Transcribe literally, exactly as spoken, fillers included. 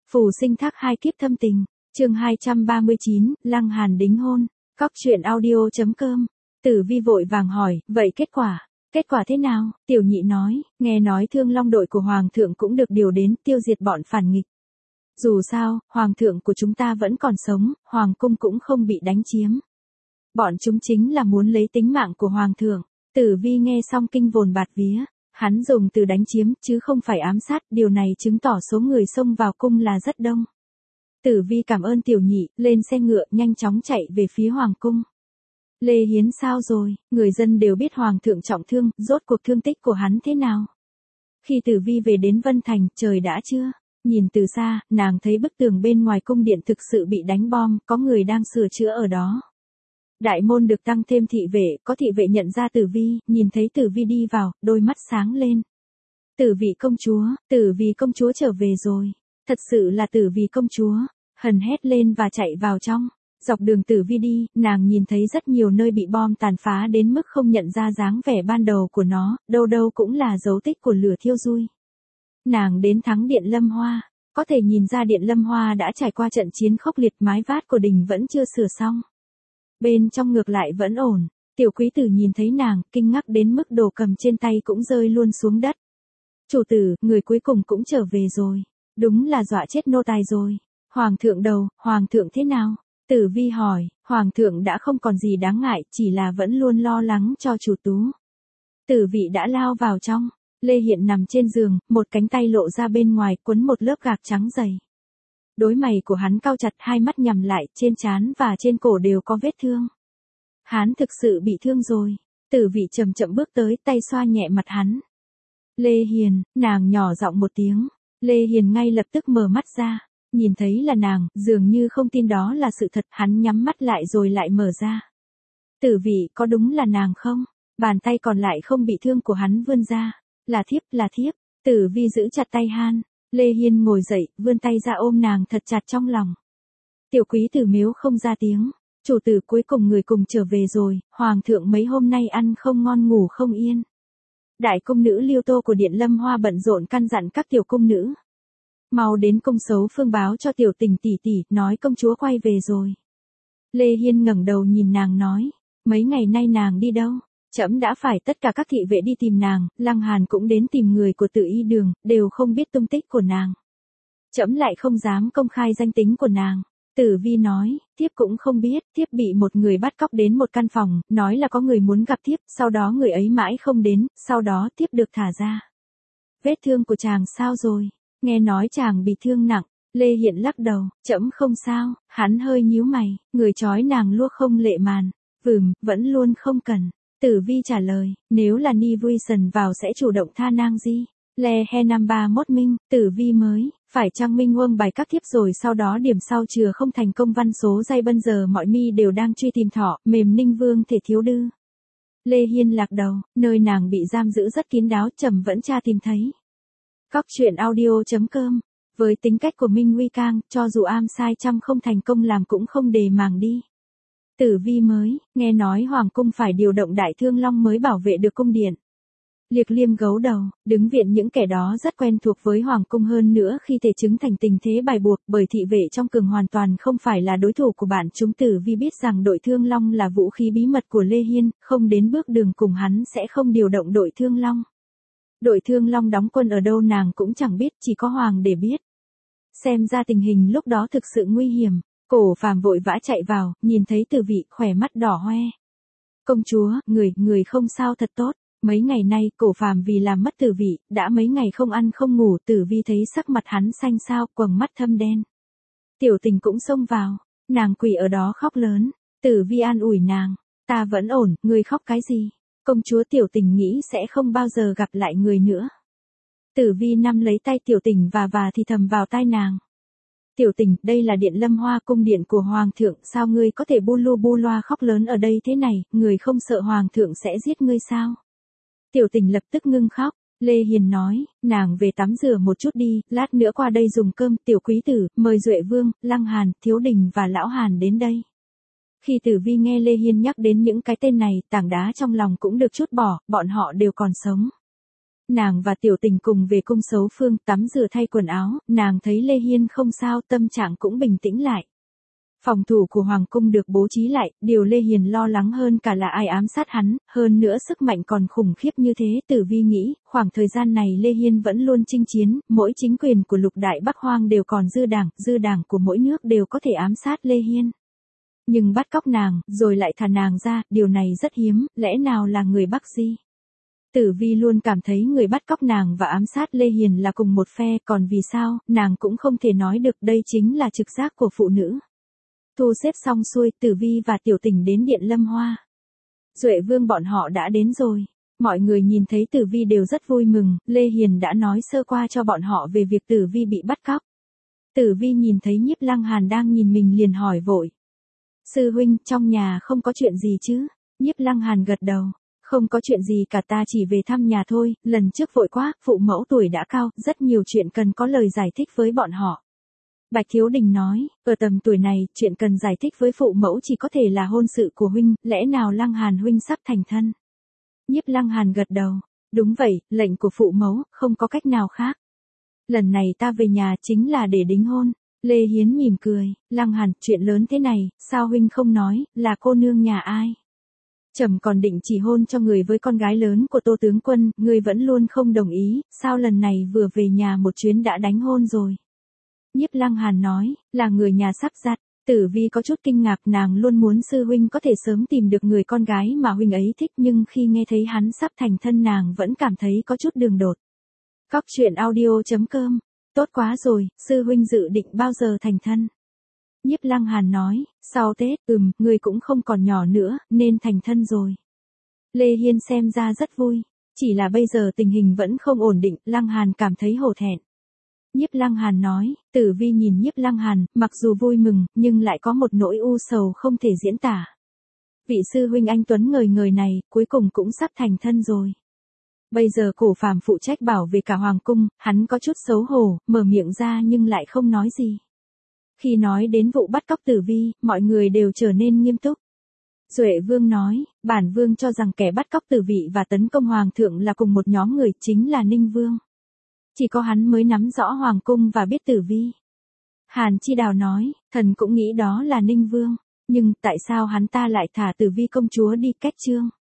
Phù sinh thác hai kiếp thâm tình, chương hai trăm ba mươi chín, Lăng Hàn đính hôn, Cóc truyện audio.com. Tử Vi vội vàng hỏi, vậy kết quả, kết quả thế nào? Tiểu nhị nói, nghe nói Thương Long đội của Hoàng thượng cũng được điều đến tiêu diệt bọn phản nghịch. Dù sao, Hoàng thượng của chúng ta vẫn còn sống, Hoàng cung cũng không bị đánh chiếm. Bọn chúng chính là muốn lấy tính mạng của Hoàng thượng. Tử Vi nghe xong kinh vồn bạt vía. Hắn dùng từ đánh chiếm chứ không phải ám sát, điều này chứng tỏ số người xông vào cung là rất đông. Tử Vi cảm ơn tiểu nhị, lên xe ngựa nhanh chóng chạy về phía Hoàng cung. Lê Hiến sao rồi, người dân đều biết Hoàng thượng trọng thương, rốt cuộc thương tích của hắn thế nào. Khi Tử Vi về đến Vân Thành, trời đã trưa. Nhìn từ xa, nàng thấy bức tường bên ngoài cung điện thực sự bị đánh bom, có người đang sửa chữa ở đó. Đại môn được tăng thêm thị vệ, có thị vệ nhận ra Tử Vi, nhìn thấy Tử Vi đi vào, đôi mắt sáng lên. Tử Vi công chúa, Tử Vi công chúa trở về rồi. Thật sự là Tử Vi công chúa, hần hét lên và chạy vào trong. Dọc đường Tử Vi đi, nàng nhìn thấy rất nhiều nơi bị bom tàn phá đến mức không nhận ra dáng vẻ ban đầu của nó, đâu đâu cũng là dấu tích của lửa thiêu rui. Nàng đến thắng Điện Lâm Hoa, có thể nhìn ra Điện Lâm Hoa đã trải qua trận chiến khốc liệt, mái vát của đình vẫn chưa sửa xong. Bên trong ngược lại vẫn ổn. Tiểu quý tử nhìn thấy nàng, kinh ngạc đến mức đồ cầm trên tay cũng rơi luôn xuống đất. Chủ tử, người cuối cùng cũng trở về rồi. Đúng là dọa chết nô tài rồi. Hoàng thượng đâu, Hoàng thượng thế nào? Tử Vi hỏi, Hoàng thượng đã không còn gì đáng ngại, chỉ là vẫn luôn lo lắng cho chủ tú. Tử Vi đã lao vào trong. Lê Hiện nằm trên giường, một cánh tay lộ ra bên ngoài, quấn một lớp gạc trắng dày. Đôi mày của hắn cau chặt, hai mắt nhắm lại, trên trán và trên cổ đều có vết thương. Hắn thực sự bị thương rồi. Tử Vi chậm chậm bước tới, tay xoa nhẹ mặt hắn. Lê Hiền, nàng nhỏ giọng một tiếng. Lê Hiền ngay lập tức mở mắt ra, nhìn thấy là nàng, dường như không tin đó là sự thật, hắn nhắm mắt lại rồi lại mở ra. Tử Vi, có đúng là nàng không? Bàn tay còn lại không bị thương của hắn vươn ra. Là thiếp, là thiếp. Tử Vi giữ chặt tay hắn. Lê Hiên ngồi dậy, vươn tay ra ôm nàng thật chặt trong lòng. Tiểu quý tử mếu không ra tiếng. Chủ tử, cuối cùng người cùng trở về rồi, Hoàng thượng mấy hôm nay ăn không ngon ngủ không yên. Đại cung nữ Liêu Tô của Điện Lâm Hoa bận rộn căn dặn các tiểu cung nữ. Mau đến cung Sấu Phương báo cho tiểu tình tỷ tỷ, nói công chúa quay về rồi. Lê Hiên ngẩng đầu nhìn nàng nói, mấy ngày nay nàng đi đâu? Trẫm đã phải tất cả các thị vệ đi tìm nàng, Lăng Hàn cũng đến tìm người của Tử Y Đường, đều không biết tung tích của nàng. Trẫm lại không dám công khai danh tính của nàng. Tử Vi nói, thiếp cũng không biết, thiếp bị một người bắt cóc đến một căn phòng, nói là có người muốn gặp thiếp, sau đó người ấy mãi không đến, sau đó thiếp được thả ra. Vết thương của chàng sao rồi? Nghe nói chàng bị thương nặng. Lê Hiện lắc đầu, trẫm không sao. Hắn hơi nhíu mày, người trói nàng luộc không lệ màn. Vừm, vẫn luôn không cần. Tử Vi trả lời, nếu là Ni Vuitton vào sẽ chủ động tha nang gì? Le he năm ba mốt minh, Tử Vi mới, phải chăng Minh Huông bài các thiếp rồi sau đó điểm sau chừa không thành công văn số dây bây giờ mọi mi đều đang truy tìm thọ, mềm Ninh Vương thể thiếu đư. Lê Hiên lạc đầu, nơi nàng bị giam giữ rất kín đáo, trầm vẫn tra tìm thấy. Cóc truyện audio.com, với tính cách của Minh Huy Cang, cho dù am sai trăm không thành công làm cũng không đề màng đi. Tử Vi mới, nghe nói Hoàng cung phải điều động Đại Thương Long mới bảo vệ được cung điện. Liệt Liêm gấu đầu, đứng viện những kẻ đó rất quen thuộc với Hoàng cung hơn nữa khi thể chứng thành tình thế bài buộc, bởi thị vệ trong cường hoàn toàn không phải là đối thủ của bạn chúng. Tử Vi biết rằng đội Thương Long là vũ khí bí mật của Lê Hiên, không đến bước đường cùng hắn sẽ không điều động đội Thương Long. Đội Thương Long đóng quân ở đâu nàng cũng chẳng biết, chỉ có Hoàng để biết. Xem ra tình hình lúc đó thực sự nguy hiểm. Cổ Phàm vội vã chạy vào, nhìn thấy Tử Vi, khỏe mắt đỏ hoe. Công chúa, người, người không sao thật tốt. Mấy ngày nay, Cổ Phàm vì làm mất Tử Vi, đã mấy ngày không ăn không ngủ. Tử Vi thấy sắc mặt hắn xanh xao, quầng mắt thâm đen. Tiểu Tình cũng xông vào, nàng quỳ ở đó khóc lớn. Tử Vi an ủi nàng, ta vẫn ổn, người khóc cái gì? Công chúa, Tiểu Tình nghĩ sẽ không bao giờ gặp lại người nữa. Tử Vi nắm lấy tay Tiểu Tình và và thì thầm vào tai nàng. Tiểu Tình, đây là Điện Lâm Hoa, cung điện của Hoàng thượng, sao ngươi có thể bu lu bu loa khóc lớn ở đây thế này, người không sợ Hoàng thượng sẽ giết ngươi sao? Tiểu Tình lập tức ngưng khóc. Lê Hiền nói, nàng về tắm rửa một chút đi, lát nữa qua đây dùng cơm. Tiểu quý tử, mời Duệ Vương, Lăng Hàn, Thiếu Đình và Lão Hàn đến đây. Khi Tử Vi nghe Lê Hiên nhắc đến những cái tên này, tảng đá trong lòng cũng được trút bỏ, bọn họ đều còn sống. Nàng và Tiểu Tình cùng về cung Sấu Phương tắm rửa thay quần áo, nàng thấy Lê Hiên không sao, tâm trạng cũng bình tĩnh lại. Phòng thủ của Hoàng cung được bố trí lại, điều Lê Hiền lo lắng hơn cả là ai ám sát hắn, hơn nữa sức mạnh còn khủng khiếp như thế. Tử Vi nghĩ, khoảng thời gian này Lê Hiên vẫn luôn chinh chiến, mỗi chính quyền của lục đại Bắc Hoang đều còn dư đảng, dư đảng của mỗi nước đều có thể ám sát Lê Hiên. Nhưng bắt cóc nàng, rồi lại thả nàng ra, điều này rất hiếm, lẽ nào là người Bắc Di? Tử Vi luôn cảm thấy người bắt cóc nàng và ám sát Lê Hiền là cùng một phe, còn vì sao, nàng cũng không thể nói được, đây chính là trực giác của phụ nữ. Thu xếp xong xuôi, Tử Vi và Tiểu Tình đến Điện Lâm Hoa. Duệ Vương bọn họ đã đến rồi. Mọi người nhìn thấy Tử Vi đều rất vui mừng, Lê Hiền đã nói sơ qua cho bọn họ về việc Tử Vi bị bắt cóc. Tử Vi nhìn thấy Nhiếp Lăng Hàn đang nhìn mình liền hỏi vội. Sư huynh, trong nhà không có chuyện gì chứ? Nhiếp Lăng Hàn gật đầu. Không có chuyện gì cả, ta chỉ về thăm nhà thôi, lần trước vội quá, phụ mẫu tuổi đã cao, rất nhiều chuyện cần có lời giải thích với bọn họ. Bạch Thiếu Đình nói, ở tầm tuổi này, chuyện cần giải thích với phụ mẫu chỉ có thể là hôn sự của huynh, lẽ nào Lăng Hàn huynh sắp thành thân? Nhiếp Lăng Hàn gật đầu, đúng vậy, lệnh của phụ mẫu, không có cách nào khác. Lần này ta về nhà chính là để đính hôn. Lê Hiến mỉm cười, Lăng Hàn, chuyện lớn thế này, sao huynh không nói, là cô nương nhà ai? Trẫm còn định chỉ hôn cho người với con gái lớn của Tô tướng quân, ngươi vẫn luôn không đồng ý, sao lần này vừa về nhà một chuyến đã đánh hôn rồi? Nhiếp Lăng Hàn nói, là người nhà sắp đặt. Tử Vi có chút kinh ngạc, nàng luôn muốn sư huynh có thể sớm tìm được người con gái mà huynh ấy thích, nhưng khi nghe thấy hắn sắp thành thân nàng vẫn cảm thấy có chút đường đột. Cóc truyện audio chấm com. Tốt quá rồi, sư huynh dự định bao giờ thành thân? Nhiếp Lăng Hàn nói, sau Tết, ừm, người cũng không còn nhỏ nữa, nên thành thân rồi. Lê Hiên xem ra rất vui, chỉ là bây giờ tình hình vẫn không ổn định, Lăng Hàn cảm thấy hổ thẹn. Nhiếp Lăng Hàn nói, Tử Vi nhìn Nhiếp Lăng Hàn, mặc dù vui mừng, nhưng lại có một nỗi u sầu không thể diễn tả. Vị sư huynh anh tuấn ngời ngời này, cuối cùng cũng sắp thành thân rồi. Bây giờ Cổ Phàm phụ trách bảo vệ cả hoàng cung, hắn có chút xấu hổ, mở miệng ra nhưng lại không nói gì. Khi nói đến vụ bắt cóc Tử Vi, mọi người đều trở nên nghiêm túc. Duệ Vương nói, bản vương cho rằng kẻ bắt cóc Tử Vi và tấn công hoàng thượng là cùng một nhóm người, chính là Ninh Vương. Chỉ có hắn mới nắm rõ hoàng cung và biết Tử Vi. Hàn Chi Đào nói, thần cũng nghĩ đó là Ninh Vương, nhưng tại sao hắn ta lại thả Tử Vi công chúa đi cách trương?